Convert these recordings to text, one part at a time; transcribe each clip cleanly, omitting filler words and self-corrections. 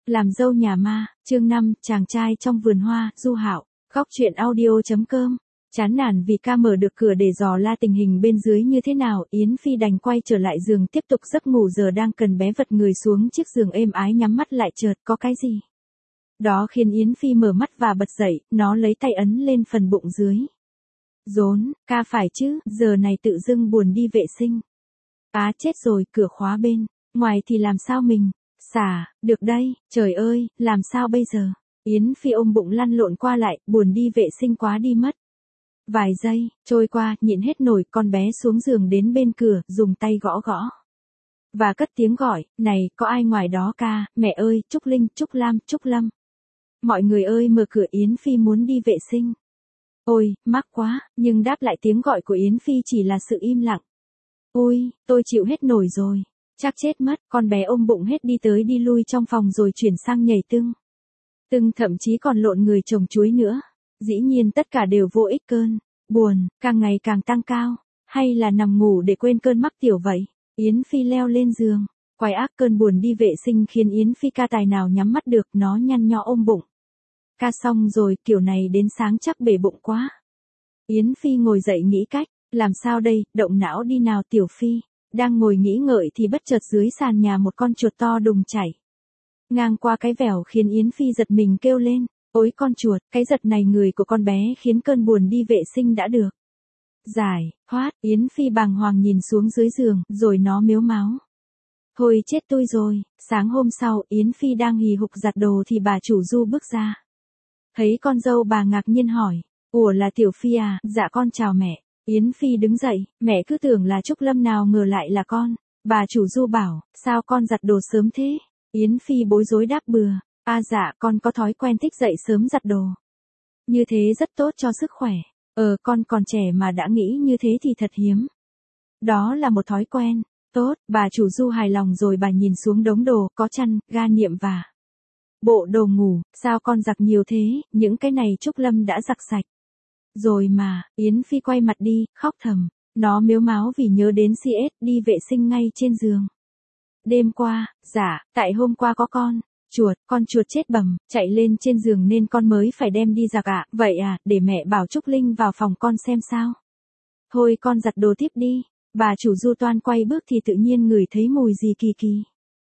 Làm dâu nhà ma, chương 5, chàng trai trong vườn hoa, Du Hạo, góc truyện audio.com. Chán nản vì ca mở được cửa để dò la tình hình bên dưới như thế nào, Yến Phi đành quay trở lại giường tiếp tục giấc ngủ. Giờ đang cần bé vật người xuống chiếc giường êm ái, nhắm mắt lại chợt có cái gì đó khiến Yến Phi mở mắt và bật dậy, nó lấy tay ấn lên phần bụng dưới. Rốn, ca phải chứ, giờ này tự dưng buồn đi vệ sinh. Á chết rồi, cửa khóa bên ngoài thì làm sao mình xả được đây, trời ơi, làm sao bây giờ? Yến Phi ôm bụng lăn lộn qua lại, buồn đi vệ sinh quá đi mất. Vài giây trôi qua, nhịn hết nổi, con bé xuống giường đến bên cửa, dùng tay gõ gõ và cất tiếng gọi, này, có ai ngoài đó ca? Mẹ ơi, Trúc Linh, Trúc Lam, Trúc Lâm. Mọi người ơi, mở cửa, Yến Phi muốn đi vệ sinh. Ôi, mắc quá, nhưng đáp lại tiếng gọi của Yến Phi chỉ là sự im lặng. Ôi, tôi chịu hết nổi rồi. Chắc chết mất, con bé ôm bụng hết đi tới đi lui trong phòng rồi chuyển sang nhảy tưng. Tưng thậm chí còn lộn người trồng chuối nữa. Dĩ nhiên tất cả đều vô ích, cơn buồn càng ngày càng tăng cao. Hay là nằm ngủ để quên cơn mắc tiểu vậy? Yến Phi leo lên giường. Quái ác, cơn buồn đi vệ sinh khiến Yến Phi ca tài nào nhắm mắt được, nó nhăn nhó ôm bụng. Ca xong rồi, kiểu này đến sáng chắc bể bụng quá. Yến Phi ngồi dậy nghĩ cách, làm sao đây, động não đi nào Tiểu Phi. Đang ngồi nghĩ ngợi thì bất chợt dưới sàn nhà một con chuột to đùng chảy ngang qua cái vẻo khiến Yến Phi giật mình kêu lên. Ôi con chuột, cái giật này người của con bé khiến cơn buồn đi vệ sinh đã được giải thoát. Yến Phi bàng hoàng nhìn xuống dưới giường, rồi nó mếu máo. Thôi chết tôi rồi. Sáng hôm sau, Yến Phi đang hì hục giặt đồ thì bà chủ Du bước ra. Thấy con dâu bà ngạc nhiên hỏi, ủa là Tiểu Phi à? Dạ con chào mẹ. Yến Phi đứng dậy, mẹ cứ tưởng là Trúc Lâm, nào ngờ lại là con. Bà chủ Du bảo, sao con giặt đồ sớm thế? Yến Phi bối rối đáp bừa, dạ con có thói quen thích dậy sớm giặt đồ. Như thế rất tốt cho sức khỏe. Con còn trẻ mà đã nghĩ như thế thì thật hiếm. Đó là một thói quen tốt. Bà chủ Du hài lòng rồi bà nhìn xuống đống đồ, có chăn, ga niệm và bộ đồ ngủ. Sao con giặt nhiều thế? Những cái này Trúc Lâm đã giặt sạch rồi mà. Yến Phi quay mặt đi, khóc thầm. Nó mếu máo vì nhớ đến CS, đi vệ sinh ngay trên giường. Đêm qua, dạ, tại hôm qua có con chuột chết bầm, chạy lên trên giường nên con mới phải đem đi giặt ạ. Vậy à, để mẹ bảo Trúc Linh vào phòng con xem sao. Thôi con giặt đồ tiếp đi. Bà chủ Du toan quay bước thì tự nhiên ngửi thấy mùi gì kỳ kỳ.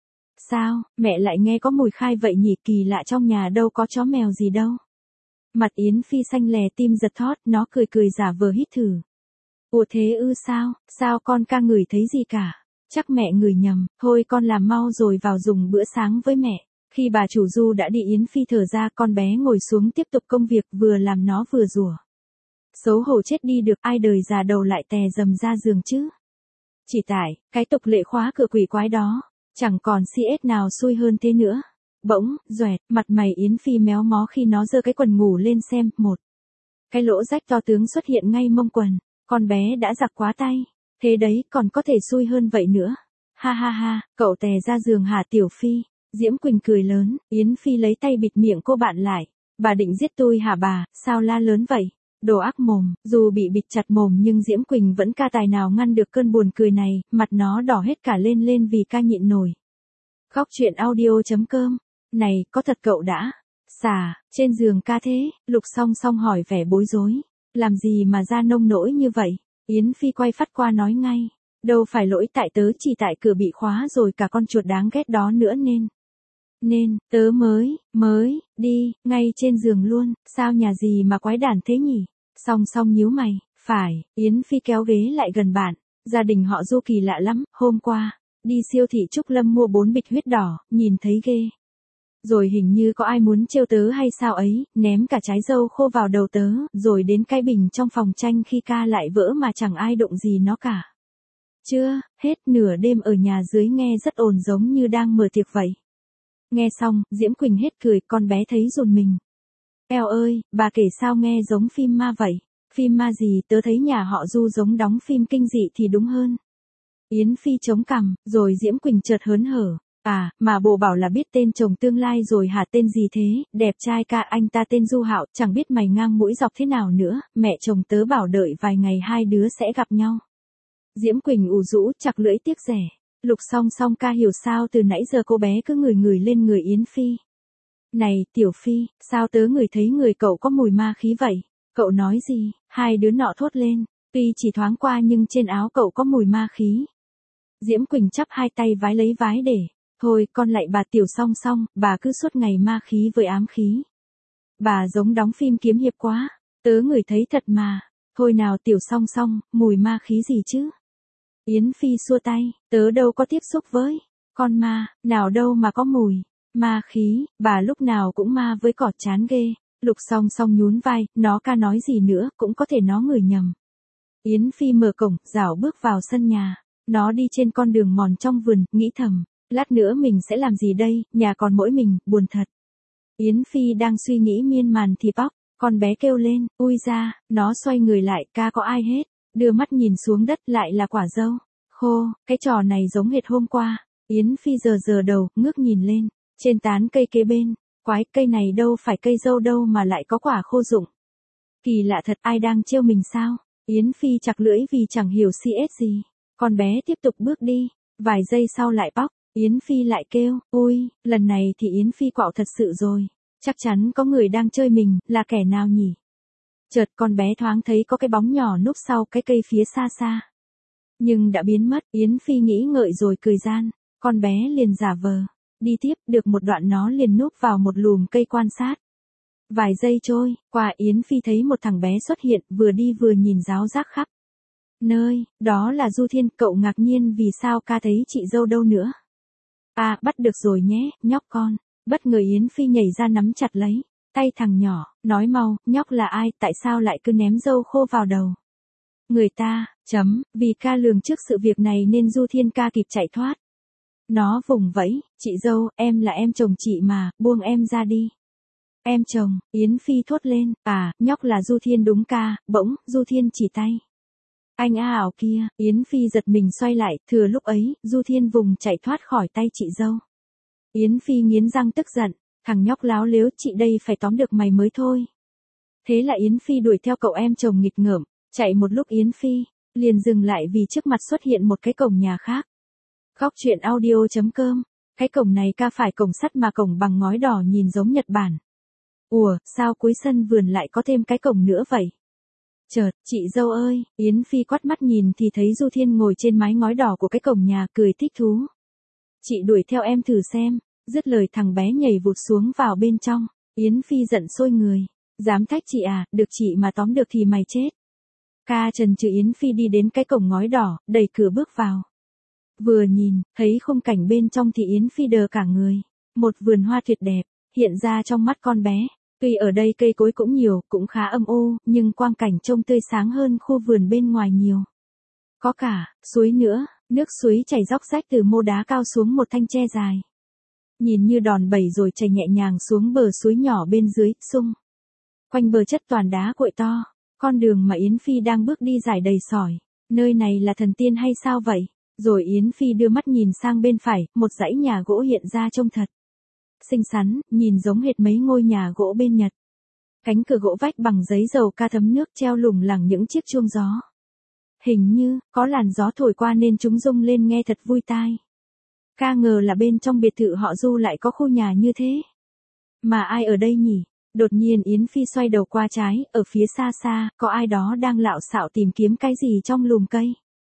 Sao, mẹ lại nghe có mùi khai vậy nhỉ? Kỳ lạ, trong nhà đâu có chó mèo gì đâu. Mặt Yến Phi xanh lè, tim giật thót, nó cười cười giả vờ hít thử. Ủa thế ư? Sao con ca ngửi thấy gì cả? Chắc mẹ ngửi nhầm, thôi con làm mau rồi vào dùng bữa sáng với mẹ. Khi bà chủ Du đã đi, Yến Phi thở ra, con bé ngồi xuống tiếp tục công việc, vừa làm nó vừa rủa. Xấu hổ chết đi được, ai đời già đầu lại tè dầm ra giường chứ? Chỉ tại, cái tục lệ khóa cửa quỷ quái đó, chẳng còn CS nào xui hơn thế nữa. Bỗng, doẹt, mặt mày Yến Phi méo mó khi nó giơ cái quần ngủ lên xem, một cái lỗ rách to tướng xuất hiện ngay mông quần. Con bé đã giặt quá tay. Thế đấy, còn có thể xui hơn vậy nữa. Ha ha ha, cậu tè ra giường hả Tiểu Phi? Diễm Quỳnh cười lớn. Yến Phi lấy tay bịt miệng cô bạn lại. Bà định giết tôi hả bà? Sao la lớn vậy? Đồ ác mồm. Dù bị bịt chặt mồm nhưng Diễm Quỳnh vẫn ca tài nào ngăn được cơn buồn cười này, mặt nó đỏ hết cả lên vì ca nhịn nổi. Góc truyện audio.com. Này, có thật cậu đã xả trên giường ca thế? Lục Song hỏi vẻ bối rối. Làm gì mà ra nông nỗi như vậy? Yến Phi quay phát qua nói ngay. Đâu phải lỗi tại tớ, chỉ tại cửa bị khóa rồi cả con chuột đáng ghét đó nữa nên tớ mới đi ngay trên giường luôn. Sao nhà gì mà quái đản thế nhỉ? Song nhíu mày. Phải. Yến Phi kéo ghế lại gần bạn. Gia đình họ Du kỳ lạ lắm. Hôm qua đi siêu thị Trúc Lâm mua 4 bịch huyết đỏ, nhìn thấy ghê. Rồi hình như có ai muốn trêu tớ hay sao ấy, ném cả trái dâu khô vào đầu tớ, rồi đến cái bình trong phòng tranh khi ca lại vỡ mà chẳng ai đụng gì nó cả. Chưa hết, nửa đêm ở nhà dưới nghe rất ồn, giống như đang mở tiệc vậy. Nghe xong, Diễm Quỳnh hết cười, con bé thấy run mình. Eo ơi, bà kể sao nghe giống phim ma vậy? Phim ma gì? Tớ thấy nhà họ Du giống đóng phim kinh dị thì đúng hơn. Yến Phi chống cằm, rồi Diễm Quỳnh chợt hớn hở. À, mà bộ bảo là biết tên chồng tương lai rồi hả? Tên gì thế? Đẹp trai ca, anh ta tên Du Hạo, chẳng biết mày ngang mũi dọc thế nào nữa. Mẹ chồng tớ bảo đợi vài ngày hai đứa sẽ gặp nhau. Diễm Quỳnh ủ rũ, chặt lưỡi tiếc rẻ. Lục Song ca hiểu sao từ nãy giờ cô bé cứ ngửi lên người Yến Phi. Này, Tiểu Phi, sao tớ ngửi thấy người cậu có mùi ma khí vậy? Cậu nói gì? Hai đứa nọ thốt lên, tuy chỉ thoáng qua nhưng trên áo cậu có mùi ma khí. Diễm Quỳnh chắp hai tay vái lấy vái để, thôi con lại bà Tiểu Song Song, bà cứ suốt ngày ma khí với ám khí. Bà giống đóng phim kiếm hiệp quá, tớ ngửi thấy thật mà, thôi nào Tiểu Song Song, mùi ma khí gì chứ? Yến Phi xua tay, tớ đâu có tiếp xúc với con ma, nào đâu mà có mùi ma khí, bà lúc nào cũng ma với cỏ chán ghê. Lục Song Song nhún vai, nó ca nói gì nữa, cũng có thể nó ngửi nhầm. Yến Phi mở cổng, rảo bước vào sân nhà. Nó đi trên con đường mòn trong vườn, nghĩ thầm, lát nữa mình sẽ làm gì đây, nhà còn mỗi mình, buồn thật. Yến Phi đang suy nghĩ miên man thì bóc, con bé kêu lên, ui ra, nó xoay người lại, ca có ai hết, đưa mắt nhìn xuống đất lại là quả dâu. Khô, cái trò này giống hệt hôm qua. Yến Phi giờ đầu, ngước nhìn lên, trên tán cây kế bên, quái, cây này đâu phải cây dâu đâu mà lại có quả khô rụng. Kỳ lạ thật, ai đang trêu mình sao? Yến Phi chặt lưỡi vì chẳng hiểu CS gì. Con bé tiếp tục bước đi, vài giây sau lại bóc, Yến Phi lại kêu, ui, lần này thì Yến Phi quạo thật sự rồi. Chắc chắn có người đang chơi mình, là kẻ nào nhỉ? Chợt con bé thoáng thấy có cái bóng nhỏ núp sau cái cây phía xa xa. Nhưng đã biến mất, Yến Phi nghĩ ngợi rồi cười gian, con bé liền giả vờ. Đi tiếp, được một đoạn nó liền núp vào một lùm cây quan sát. Vài giây trôi, qua Yến Phi thấy một thằng bé xuất hiện, vừa đi vừa nhìn ráo rác khắp nơi, đó là Du Thiên, cậu ngạc nhiên vì sao ca thấy chị dâu đâu nữa. À, bắt được rồi nhé, nhóc con. Bất ngờ Yến Phi nhảy ra nắm chặt lấy tay thằng nhỏ, nói mau, nhóc là ai, tại sao lại cứ ném dâu khô vào đầu. Người ta, vì ca lường trước sự việc này nên Du Thiên ca kịp chạy thoát. Nó vùng vẫy, chị dâu, em là em chồng chị mà, buông em ra đi. Em chồng, Yến Phi thốt lên, à, nhóc là Du Thiên đúng ca, bỗng, Du Thiên chỉ tay. Anh a ảo kia, Yến Phi giật mình xoay lại, thừa lúc ấy, Du Thiên vùng chạy thoát khỏi tay chị dâu. Yến Phi nghiến răng tức giận, thằng nhóc láo lếu, chị đây phải tóm được mày mới thôi. Thế là Yến Phi đuổi theo cậu em chồng nghịch ngợm, chạy một lúc Yến Phi liền dừng lại vì trước mặt xuất hiện một cái cổng nhà khác. Góc truyện audio.com, cái cổng này ca phải cổng sắt mà cổng bằng ngói đỏ nhìn giống Nhật Bản. Ủa, sao cuối sân vườn lại có thêm cái cổng nữa vậy? Chợt, chị dâu ơi, Yến Phi quắt mắt nhìn thì thấy Du Thiên ngồi trên mái ngói đỏ của cái cổng nhà cười thích thú. Chị đuổi theo em thử xem, dứt lời thằng bé nhảy vụt xuống vào bên trong. Yến Phi giận sôi người, dám thách chị à, được chị mà tóm được thì mày chết. Ca trần trừ Yến Phi đi đến cái cổng ngói đỏ, đẩy cửa bước vào. Vừa nhìn, thấy khung cảnh bên trong thì Yến Phi đờ cả người. Một vườn hoa tuyệt đẹp, hiện ra trong mắt con bé. Tuy ở đây cây cối cũng nhiều, cũng khá âm u, nhưng quang cảnh trông tươi sáng hơn khu vườn bên ngoài nhiều. Có cả, suối nữa, nước suối chảy róc rách từ mô đá cao xuống một thanh tre dài. Nhìn như đòn bẩy rồi chảy nhẹ nhàng xuống bờ suối nhỏ bên dưới, sung. Quanh bờ chất toàn đá cuội to, con đường mà Yến Phi đang bước đi dải đầy sỏi. Nơi này là thần tiên hay sao vậy? Rồi Yến Phi đưa mắt nhìn sang bên phải, một dãy nhà gỗ hiện ra trông thật xinh xắn, nhìn giống hệt mấy ngôi nhà gỗ bên Nhật. Cánh cửa gỗ vách bằng giấy dầu ca thấm nước treo lủng lẳng những chiếc chuông gió. Hình như, có làn gió thổi qua nên chúng rung lên nghe thật vui tai. Ca ngờ là bên trong biệt thự họ Du lại có khu nhà như thế. Mà ai ở đây nhỉ? Đột nhiên Yến Phi xoay đầu qua trái, ở phía xa xa, có ai đó đang lạo xạo tìm kiếm cái gì trong lùm cây.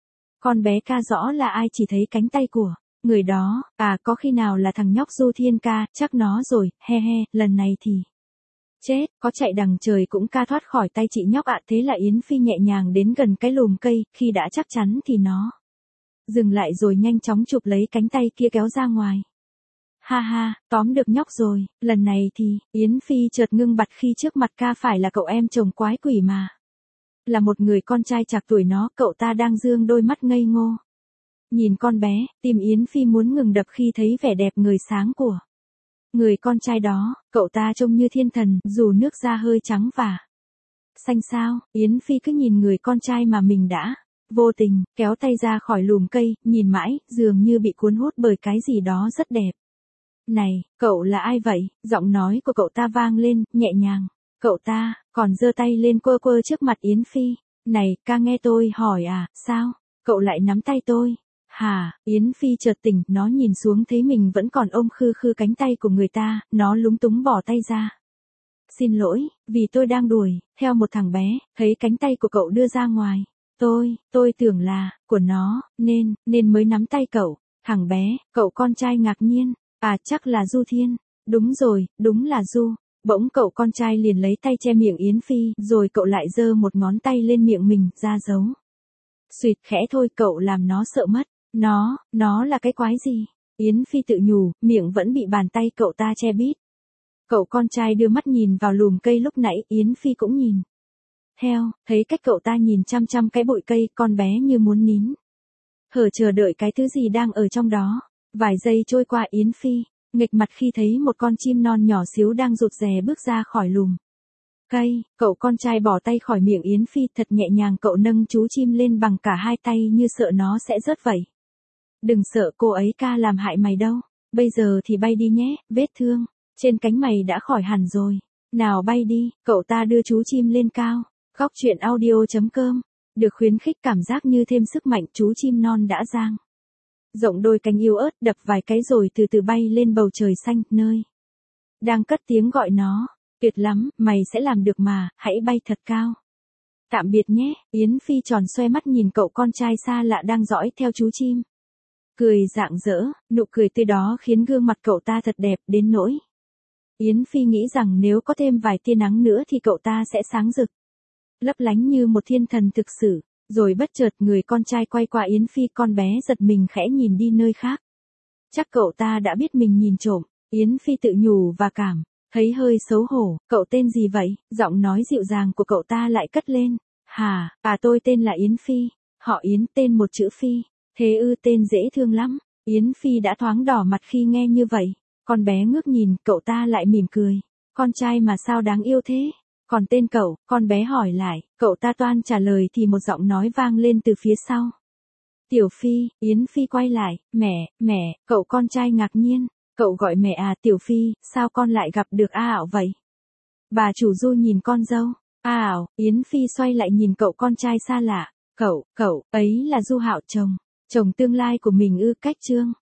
Con bé ca rõ là ai chỉ thấy cánh tay của người đó, à có khi nào là thằng nhóc Du Thiên ca, chắc nó rồi, he he, lần này thì chết, có chạy đằng trời cũng ca thoát khỏi tay chị nhóc ạ. Thế là Yến Phi nhẹ nhàng đến gần cái lùm cây, khi đã chắc chắn thì nó dừng lại rồi nhanh chóng chụp lấy cánh tay kia kéo ra ngoài. Ha ha, tóm được nhóc rồi, lần này thì, Yến Phi chợt ngưng bặt khi trước mặt ca phải là cậu em chồng quái quỷ mà. Là một người con trai trạc tuổi nó, cậu ta đang dương đôi mắt ngây ngô. Nhìn con bé, tim Yến Phi muốn ngừng đập khi thấy vẻ đẹp người sáng của người con trai đó, cậu ta trông như thiên thần, dù nước da hơi trắng và xanh xao, Yến Phi cứ nhìn người con trai mà mình đã vô tình kéo tay ra khỏi lùm cây, nhìn mãi, dường như bị cuốn hút bởi cái gì đó rất đẹp. Này, cậu là ai vậy? Giọng nói của cậu ta vang lên, nhẹ nhàng. Cậu ta còn giơ tay lên quơ quơ trước mặt Yến Phi. Này, ca nghe tôi hỏi à, sao? Cậu lại nắm tay tôi? Hà, Yến Phi chợt tỉnh, nó nhìn xuống thấy mình vẫn còn ôm khư khư cánh tay của người ta, nó lúng túng bỏ tay ra. Xin lỗi, vì tôi đang đuổi, theo một thằng bé, thấy cánh tay của cậu đưa ra ngoài. Tôi tưởng là, của nó, nên mới nắm tay cậu. Thằng bé, cậu con trai ngạc nhiên, à chắc là Du Thiên. Đúng rồi, đúng là Du. Bỗng cậu con trai liền lấy tay che miệng Yến Phi, rồi cậu lại giơ một ngón tay lên miệng mình, ra dấu. Xuyệt khẽ thôi, cậu làm nó sợ mất. Nó là cái quái gì? Yến Phi tự nhủ, miệng vẫn bị bàn tay cậu ta che bít. Cậu con trai đưa mắt nhìn vào lùm cây lúc nãy, Yến Phi cũng nhìn theo, thấy cách cậu ta nhìn chăm chăm cái bụi cây, con bé như muốn nín thở chờ đợi cái thứ gì đang ở trong đó. Vài giây trôi qua, Yến Phi nghịch mặt khi thấy một con chim non nhỏ xíu đang rụt rè bước ra khỏi lùm cây. Cậu con trai bỏ tay khỏi miệng Yến Phi, thật nhẹ nhàng cậu nâng chú chim lên bằng cả hai tay như sợ nó sẽ rớt vậy. Đừng sợ, cô ấy ca làm hại mày đâu. Bây giờ thì bay đi nhé, vết thương trên cánh mày đã khỏi hẳn rồi. Nào bay đi, cậu ta đưa chú chim lên cao. Góc truyện audio.com. Được khuyến khích cảm giác như thêm sức mạnh, chú chim non đã dang rộng đôi cánh yếu ớt, đập vài cái rồi từ từ bay lên bầu trời xanh, nơi đang cất tiếng gọi nó. Tuyệt lắm, mày sẽ làm được mà, hãy bay thật cao. Tạm biệt nhé. Yến Phi tròn xoe mắt nhìn cậu con trai xa lạ đang dõi theo chú chim. Cười rạng rỡ, nụ cười tươi đó khiến gương mặt cậu ta thật đẹp đến nỗi Yến Phi nghĩ rằng nếu có thêm vài tia nắng nữa thì cậu ta sẽ sáng rực, lấp lánh như một thiên thần thực sự. Rồi bất chợt người con trai quay qua Yến Phi, con bé giật mình khẽ nhìn đi nơi khác. Chắc cậu ta đã biết mình nhìn trộm. Yến Phi tự nhủ và cảm thấy hơi xấu hổ. Cậu tên gì vậy? Giọng nói dịu dàng của cậu ta lại cất lên. Hà, tôi tên là Yến Phi. Họ Yến, tên một chữ Phi. Thế ư, tên dễ thương lắm. Yến Phi đã thoáng đỏ mặt khi nghe như vậy. Con bé ngước nhìn, cậu ta lại mỉm cười. Con trai mà sao đáng yêu thế? Còn tên cậu, con bé hỏi lại, cậu ta toan trả lời thì một giọng nói vang lên từ phía sau. Tiểu Phi. Yến Phi quay lại, mẹ, cậu con trai ngạc nhiên, cậu gọi mẹ à? Tiểu Phi, sao con lại gặp được A Ảo vậy? Bà chủ Du nhìn con dâu. A Ảo. Yến Phi xoay lại nhìn cậu con trai xa lạ. Cậu ấy là Du Hạo, chồng tương lai của mình ư? Cách chương